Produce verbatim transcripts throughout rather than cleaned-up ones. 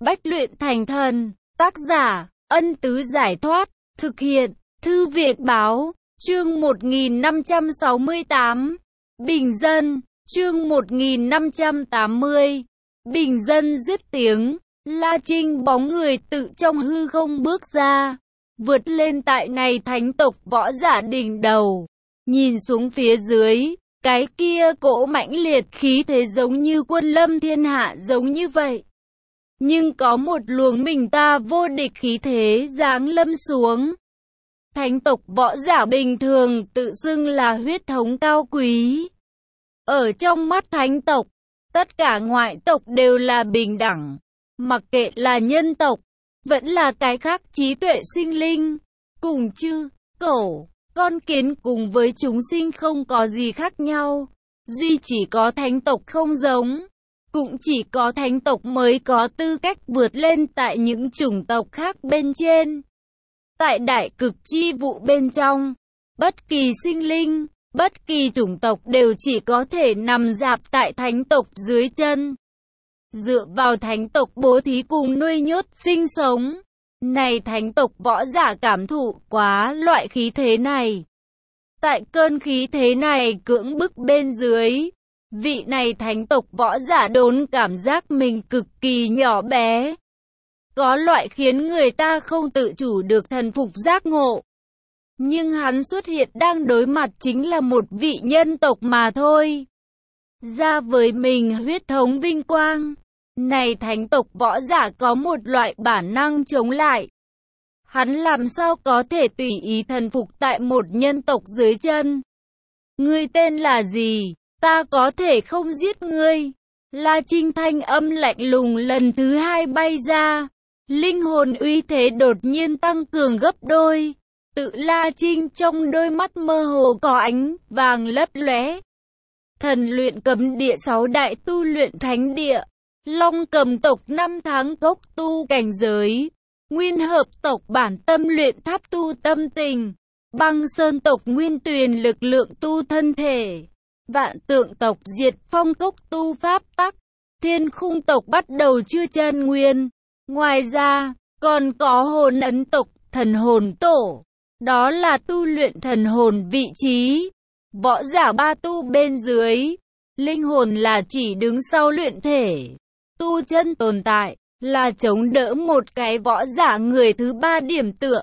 bách luyện thành thần. Tác giả, Ân Tứ Giải Thoát. Thực hiện, Thư Viện Báo. Chương một nghìn năm trăm sáu mươi tám. Bình dân. Chương một nghìn năm trăm tám mươi. Bình dân dứt tiếng. La Trinh bóng người tự trong hư không bước ra, vượt lên tại này thánh tộc võ giả đỉnh đầu. Nhìn xuống phía dưới, cái kia cỗ mãnh liệt khí thế giống như quân lâm thiên hạ giống như vậy. Nhưng có một luồng mình ta vô địch khí thế giáng lâm xuống. Thánh tộc võ giả bình thường tự xưng là huyết thống cao quý. Ở trong mắt thánh tộc, tất cả ngoại tộc đều là bình đẳng. Mặc kệ là nhân tộc, vẫn là cái khác trí tuệ sinh linh, cùng chư, cẩu, con kiến cùng với chúng sinh không có gì khác nhau. Duy chỉ có thánh tộc không giống. Cũng chỉ có thánh tộc mới có tư cách vượt lên tại những chủng tộc khác bên trên. Tại đại cực chi vụ bên trong, bất kỳ sinh linh, bất kỳ chủng tộc đều chỉ có thể nằm rạp tại thánh tộc dưới chân. Dựa vào thánh tộc bố thí cùng nuôi nhốt sinh sống. Này thánh tộc võ giả cảm thụ quá loại khí thế này. Tại cơn khí thế này cưỡng bức bên dưới, vị này thánh tộc võ giả đốn cảm giác mình cực kỳ nhỏ bé. Có loại khiến người ta không tự chủ được thần phục giác ngộ. Nhưng hắn xuất hiện đang đối mặt chính là một vị nhân tộc mà thôi. Ra với mình huyết thống vinh quang. Này thánh tộc võ giả có một loại bản năng chống lại. Hắn làm sao có thể tùy ý thần phục tại một nhân tộc dưới chân. Ngươi tên là gì? Ta có thể không giết ngươi. La Trinh thanh âm lạnh lùng lần thứ hai bay ra. Linh hồn uy thế đột nhiên tăng cường gấp đôi. Tự La Trinh trong đôi mắt mơ hồ có ánh vàng lấp lóe. Thần luyện cấm địa sáu đại tu luyện thánh địa. Long cầm tộc năm tháng gốc tu cảnh giới. Nguyên hợp tộc bản tâm luyện tháp tu tâm tình. Băng sơn tộc nguyên tuyền lực lượng tu thân thể. Vạn tượng tộc diệt phong cốc tu pháp tắc. Thiên khung tộc bắt đầu chư chân nguyên. Ngoài ra, còn có hồn ấn tộc, thần hồn tổ. Đó là tu luyện thần hồn vị trí. Võ giả ba tu bên dưới. Linh hồn là chỉ đứng sau luyện thể. Tu chân tồn tại, là chống đỡ một cái võ giả người thứ ba điểm tựa.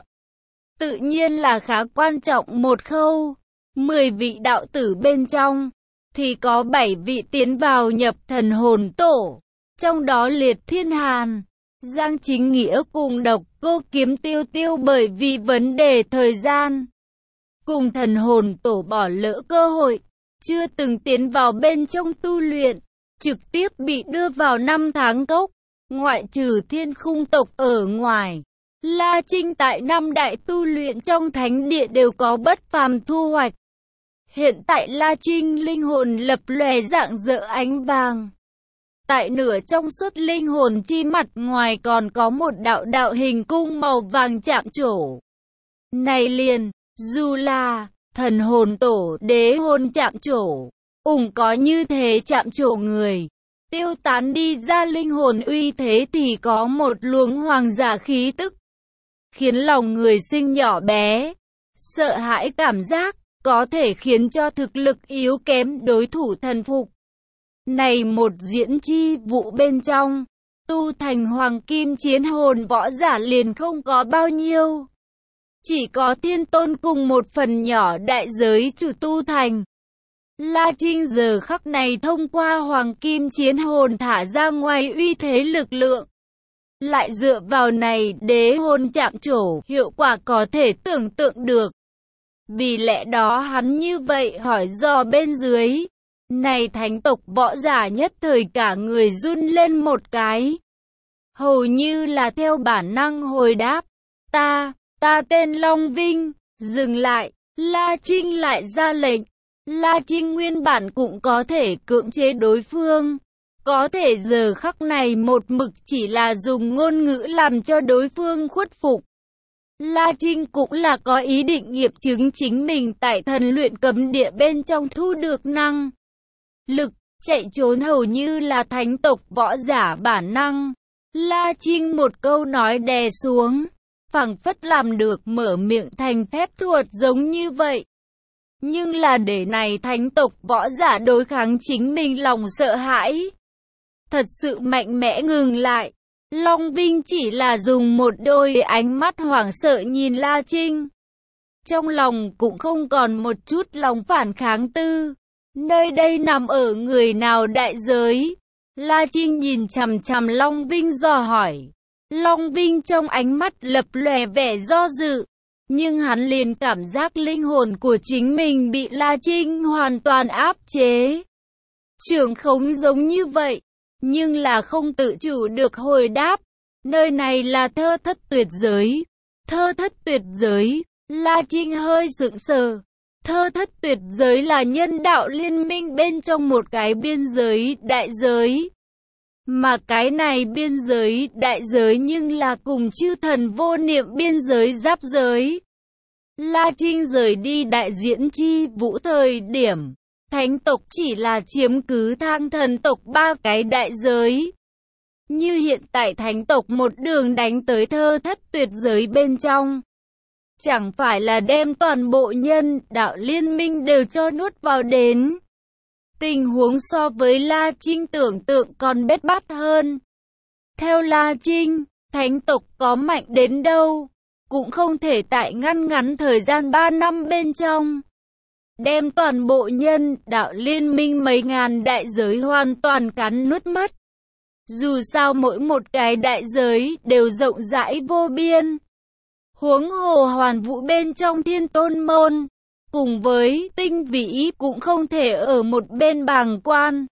Tự nhiên là khá quan trọng một khâu. Mười vị đạo tử bên trong, thì có bảy vị tiến vào nhập thần hồn tổ. Trong đó Liệt Thiên Hàn, Giang Chính Nghĩa cùng Độc Cô Kiếm Tiêu Tiêu bởi vì vấn đề thời gian. Cùng thần hồn tổ bỏ lỡ cơ hội, chưa từng tiến vào bên trong tu luyện. Trực tiếp bị đưa vào năm tháng cốc, ngoại trừ thiên khung tộc ở ngoài. La Trinh tại năm đại tu luyện trong thánh địa đều có bất phàm thu hoạch. Hiện tại La Trinh linh hồn lập lòe rạng rỡ ánh vàng. Tại nửa trong suốt linh hồn chi mặt ngoài còn có một đạo đạo hình cung màu vàng chạm trổ. Này liền, dù là thần hồn tổ đế hồn chạm trổ. Ủng có như thế chạm trổ người, tiêu tán đi ra linh hồn uy thế thì có một luồng hoàng giả khí tức, khiến lòng người sinh nhỏ bé, sợ hãi cảm giác, có thể khiến cho thực lực yếu kém đối thủ thần phục. Này một diễn chi vụ bên trong, tu thành hoàng kim chiến hồn võ giả liền không có bao nhiêu. Chỉ có thiên tôn cùng một phần nhỏ đại giới chủ tu thành. La Trinh giờ khắc này thông qua hoàng kim chiến hồn thả ra ngoài uy thế lực lượng. Lại dựa vào này đế hồn chạm trổ, hiệu quả có thể tưởng tượng được. Vì lẽ đó hắn như vậy hỏi dò bên dưới. Này thánh tộc võ giả nhất thời cả người run lên một cái. Hầu như là theo bản năng hồi đáp. Ta, ta tên Long Vinh, dừng lại, La Trinh lại ra lệnh. La Trinh nguyên bản cũng có thể cưỡng chế đối phương. Có thể giờ khắc này một mực chỉ là dùng ngôn ngữ làm cho đối phương khuất phục. La Trinh cũng là có ý định nghiệm chứng chính mình tại thần luyện cấm địa bên trong thu được năng lực, chạy trốn hầu như là thánh tộc võ giả bản năng. La Trinh một câu nói đè xuống, phảng phất làm được mở miệng thành phép thuật giống như vậy. Nhưng là để này thánh tộc võ giả đối kháng chính mình lòng sợ hãi. Thật sự mạnh mẽ ngừng lại. Long Vinh chỉ là dùng một đôi ánh mắt hoảng sợ nhìn La Trinh. Trong lòng cũng không còn một chút lòng phản kháng tư. Nơi đây nằm ở người nào đại giới? La Trinh nhìn chằm chằm Long Vinh dò hỏi. Long Vinh trong ánh mắt lập lòe vẻ do dự. Nhưng hắn liền cảm giác linh hồn của chính mình bị La Trinh hoàn toàn áp chế. Trưởng khống giống như vậy, nhưng là không tự chủ được hồi đáp. Nơi này là thơ thất tuyệt giới. Thơ thất tuyệt giới, La Trinh hơi sững sờ. Thơ thất tuyệt giới là nhân đạo liên minh bên trong một cái biên giới đại giới. Mà cái này biên giới đại giới nhưng là cùng chư thần vô niệm biên giới giáp giới. La Trinh rời đi đại diễn chi vũ thời điểm, thánh tộc chỉ là chiếm cứ thang thần tộc ba cái đại giới. Như hiện tại thánh tộc một đường đánh tới thơ thất tuyệt giới bên trong. Chẳng phải là đem toàn bộ nhân đạo liên minh đều cho nuốt vào đến. Tình huống so với La Trinh tưởng tượng còn bết bát hơn. Theo La Trinh, thánh tộc có mạnh đến đâu, cũng không thể tại ngăn ngắn thời gian ba năm bên trong đem toàn bộ nhân đạo liên minh mấy ngàn đại giới hoàn toàn cắn nuốt mất. Dù sao mỗi một cái đại giới đều rộng rãi vô biên. Huống hồ hoàn vũ bên trong thiên tôn môn, cùng với tinh vĩ cũng không thể ở một bên bàng quan.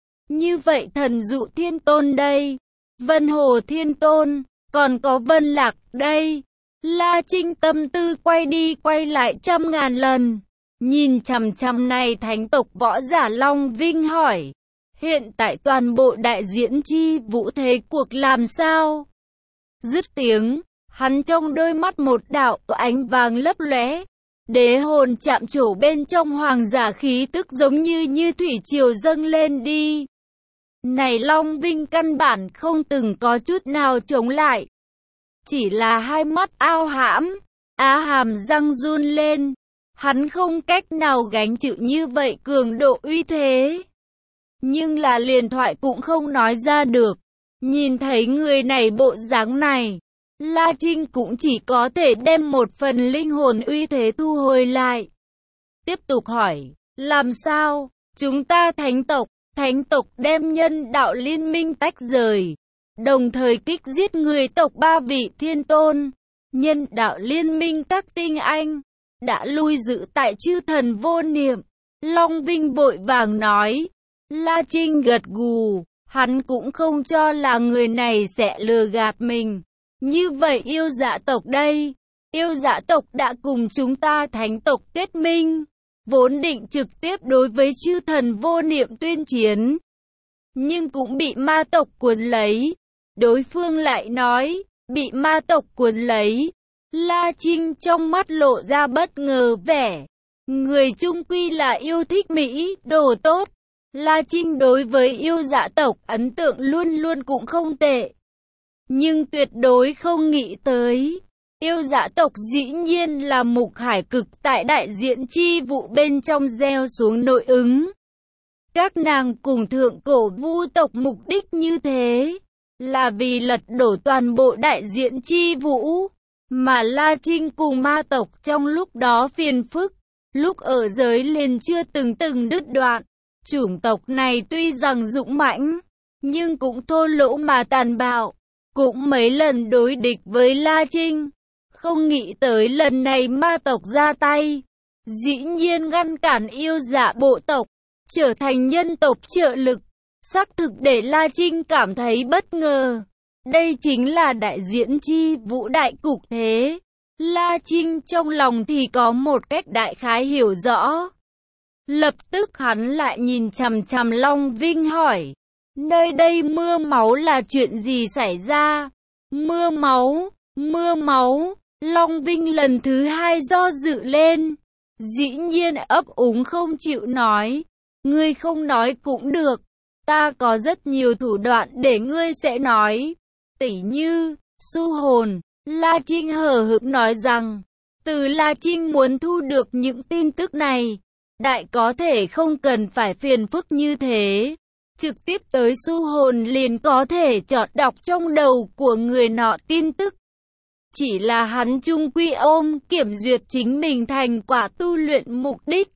Như vậy thần dụ thiên tôn đây, Vân Hồ thiên tôn, còn có Vân Lạc đây. La Trinh tâm tư quay đi quay lại trăm ngàn lần. Nhìn chằm chằm này thánh tộc võ giả Long Vinh hỏi. Hiện tại toàn bộ đại diễn chi vũ thế cuộc làm sao? Dứt tiếng, hắn trong đôi mắt một đạo ánh vàng lấp lóe. Đế hồn chạm trổ bên trong hoàng giả khí tức giống như như thủy triều dâng lên đi. Này Long Vinh căn bản không từng có chút nào chống lại. Chỉ là hai mắt ao hãm, á hàm răng run lên. Hắn không cách nào gánh chịu như vậy cường độ uy thế. Nhưng là liền thoại cũng không nói ra được. Nhìn thấy người này bộ dáng này, La Trinh cũng chỉ có thể đem một phần linh hồn uy thế thu hồi lại. Tiếp tục hỏi, làm sao? Chúng ta thánh tộc, thánh tộc đem nhân đạo liên minh tách rời, đồng thời kích giết người tộc ba vị thiên tôn. Nhân đạo liên minh các tinh anh đã lui giữ tại chư thần vô niệm. Long Vinh vội vàng nói. La Trinh gật gù, hắn cũng không cho là người này sẽ lừa gạt mình. Như vậy yêu dạ tộc đây, yêu dạ tộc đã cùng chúng ta thánh tộc kết minh, vốn định trực tiếp đối với chư thần vô niệm tuyên chiến, nhưng cũng bị ma tộc cuốn lấy. Đối phương lại nói, bị ma tộc cuốn lấy. La Trinh trong mắt lộ ra bất ngờ vẻ, người chung quy là yêu thích Mỹ, đồ tốt. La Trinh đối với yêu dạ tộc ấn tượng luôn luôn cũng không tệ. Nhưng tuyệt đối không nghĩ tới, yêu dạ tộc dĩ nhiên là mục hải cực tại đại diện chi vụ bên trong gieo xuống nội ứng. Các nàng cùng thượng cổ vu tộc mục đích như thế, là vì lật đổ toàn bộ đại diện chi vũ. Mà La Trinh cùng ma tộc trong lúc đó phiền phức, lúc ở giới liền chưa từng từng đứt đoạn. Chủng tộc này tuy rằng dũng mãnh, nhưng cũng thô lỗ mà tàn bạo, cũng mấy lần đối địch với La Trinh. Không nghĩ tới lần này ma tộc ra tay, dĩ nhiên ngăn cản yêu dạ bộ tộc, trở thành nhân tộc trợ lực. Xác thực để La Trinh cảm thấy bất ngờ. Đây chính là đại diễn chi vũ đại cục thế. La Trinh trong lòng thì có một cách đại khái hiểu rõ. Lập tức hắn lại nhìn chằm chằm Long Vinh hỏi. Nơi đây mưa máu là chuyện gì xảy ra? Mưa máu, mưa máu. Long Vinh lần thứ hai do dự lên. Dĩ nhiên ấp úng không chịu nói. Ngươi không nói cũng được. Ta có rất nhiều thủ đoạn để ngươi sẽ nói. Tỷ như, Su Hồn, La Trinh hờ hững nói rằng, từ La Trinh muốn thu được những tin tức này, đại có thể không cần phải phiền phức như thế. Trực tiếp tới Su Hồn liền có thể chọn đọc trong đầu của người nọ tin tức. Chỉ là hắn chung quy ôm kiểm duyệt chính mình thành quả tu luyện mục đích.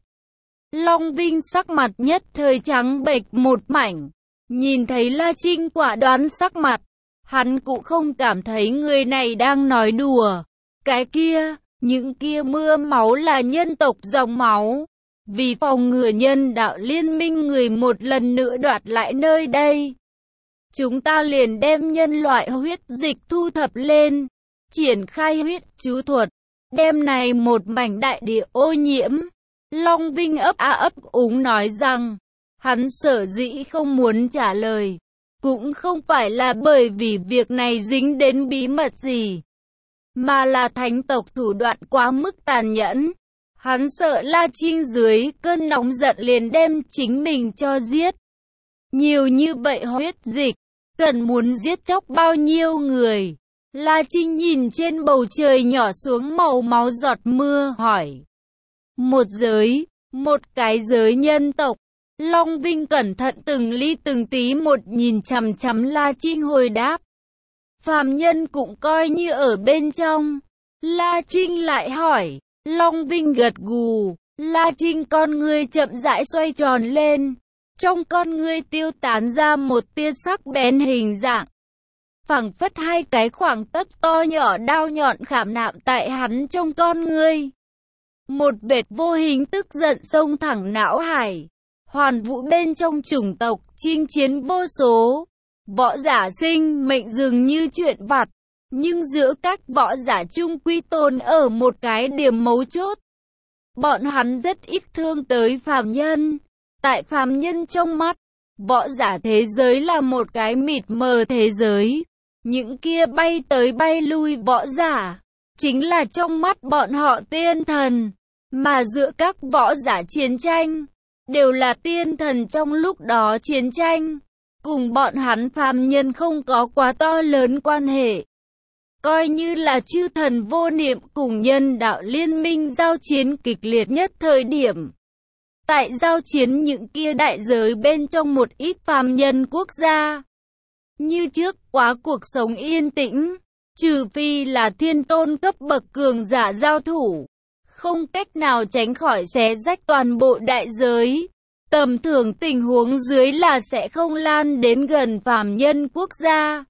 Long Vinh sắc mặt nhất thời trắng bệch một mảnh. Nhìn thấy La Trinh quả đoán sắc mặt, hắn cũng không cảm thấy người này đang nói đùa. Cái kia, những kia mưa máu là nhân tộc dòng máu. Vì phòng ngừa nhân đạo liên minh người một lần nữa đoạt lại nơi đây, chúng ta liền đem nhân loại huyết dịch thu thập lên, triển khai huyết chú thuật, đem này một mảnh đại địa ô nhiễm. Long Vinh ấp a ấp úng nói rằng, hắn sở dĩ không muốn trả lời, cũng không phải là bởi vì việc này dính đến bí mật gì, mà là thánh tộc thủ đoạn quá mức tàn nhẫn. Hắn sợ La Trinh dưới cơn nóng giận liền đem chính mình cho giết. Nhiều như vậy huyết dịch, cần muốn giết chóc bao nhiêu người? La Trinh nhìn trên bầu trời nhỏ xuống màu máu giọt mưa, hỏi. Một giới, một cái giới nhân tộc. Long Vinh cẩn thận từng ly từng tí một nhìn chằm chằm La Trinh hồi đáp. Phàm nhân cũng coi như ở bên trong. La Trinh lại hỏi. Long Vinh gật gù, La Trinh con ngươi chậm rãi xoay tròn lên, trong con ngươi tiêu tán ra một tia sắc bén hình dạng, phảng phất hai cái khoảng tấc to nhỏ đao nhọn khảm nạm tại hắn trong con ngươi. Một vệt vô hình tức giận xông thẳng não hải, hoàn vũ bên trong chủng tộc chinh chiến vô số, võ giả sinh mệnh dường như chuyện vặt. Nhưng giữa các võ giả chung quy tồn ở một cái điểm mấu chốt. Bọn hắn rất ít thương tới phàm nhân. Tại phàm nhân trong mắt, võ giả thế giới là một cái mịt mờ thế giới. Những kia bay tới bay lui võ giả, chính là trong mắt bọn họ tiên thần. Mà giữa các võ giả chiến tranh, đều là tiên thần trong lúc đó chiến tranh. Cùng bọn hắn phàm nhân không có quá to lớn quan hệ. Coi như là chư thần vô niệm cùng nhân đạo liên minh giao chiến kịch liệt nhất thời điểm. Tại giao chiến những kia đại giới bên trong một ít phàm nhân quốc gia. Như trước quá cuộc sống yên tĩnh, trừ phi là thiên tôn cấp bậc cường giả giao thủ. Không cách nào tránh khỏi xé rách toàn bộ đại giới. Tầm thường tình huống dưới là sẽ không lan đến gần phàm nhân quốc gia.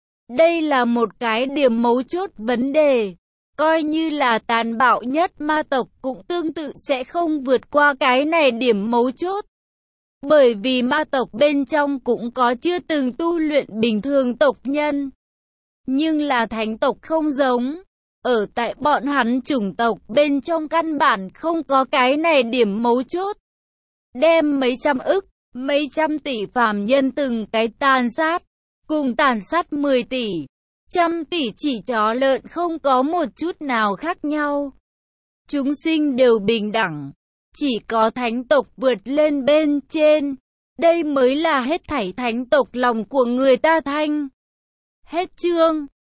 Đây là một cái điểm mấu chốt vấn đề. Coi như là tàn bạo nhất ma tộc cũng tương tự sẽ không vượt qua cái này điểm mấu chốt. Bởi vì ma tộc bên trong cũng có chưa từng tu luyện bình thường tộc nhân. Nhưng là thánh tộc không giống. Ở tại bọn hắn chủng tộc bên trong căn bản không có cái này điểm mấu chốt. Đem mấy trăm ức, mấy trăm tỷ phàm nhân từng cái tàn sát. Cùng tàn sát mười tỷ, trăm tỷ chỉ chó lợn không có một chút nào khác nhau. Chúng sinh đều bình đẳng, chỉ có thánh tộc vượt lên bên trên. Đây mới là hết thảy thánh tộc lòng của người ta thanh. Hết chương.